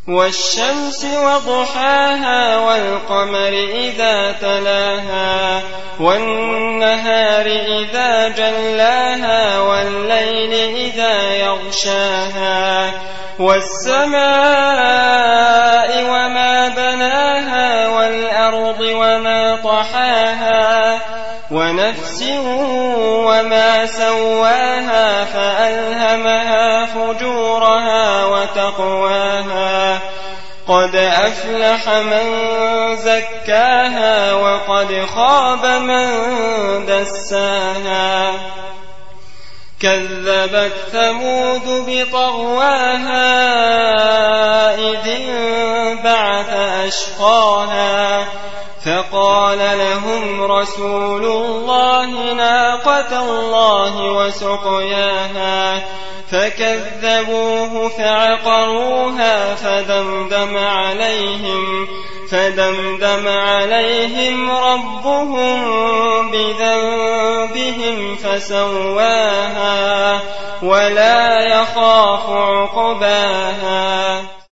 والشمس وضحاها والقمر إذا تلاها والنهار إذا جلاها والليل إذا يغشاها والسماء وما بناها والأرض وما طحاها ونفس وما سواها فألهمها فجورها وتقواها قد أفلح من زكاها وقد خاب من دساها كذبت ثمود بطغواها إذ انبعث أشقاها فقال لهم رسول الله ناقة الله وسقياها فكذبوه فعقروها فدمدم عليهم ربهم بذنبهم فسواها ولا يخاف عقباها